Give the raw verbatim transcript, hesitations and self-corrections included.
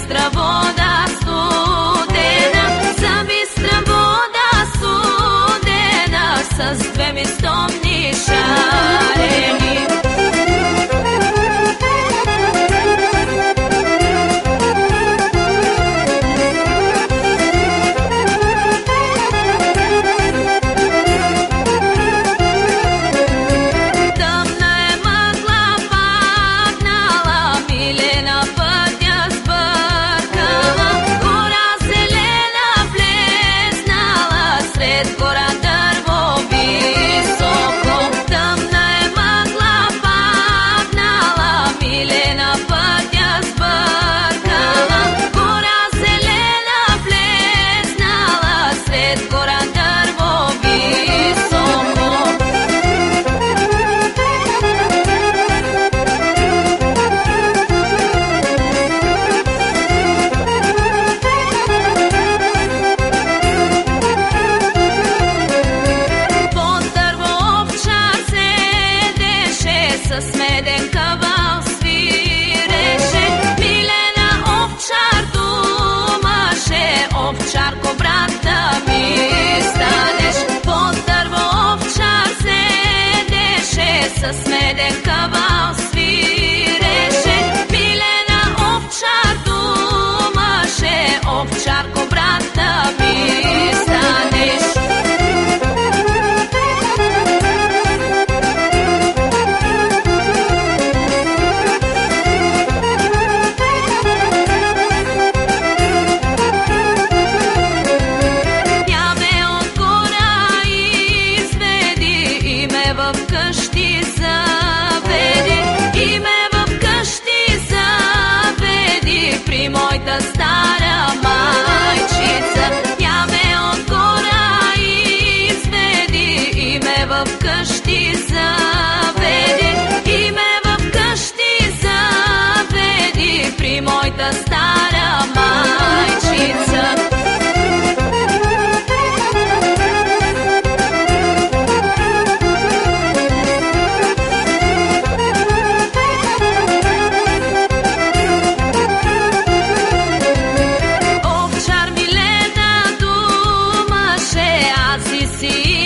бистра вода студена, за бистра вода студена, с две мистомни шарени. С меден кавал свиреше, Милена овчар думаше, овчарко, брата ми станеш. Под дърво овчар седеше, с меден кавал свиреше, Милена овчар думаше, овчарко, брата ми станеш. Вкъщи заведи, и ме вкъщи заведи, при моята стара майчица. Тя ме от гора изведи, и ме вкъщи заведи, и ме вкъщи заведи, при моята стара майчица. See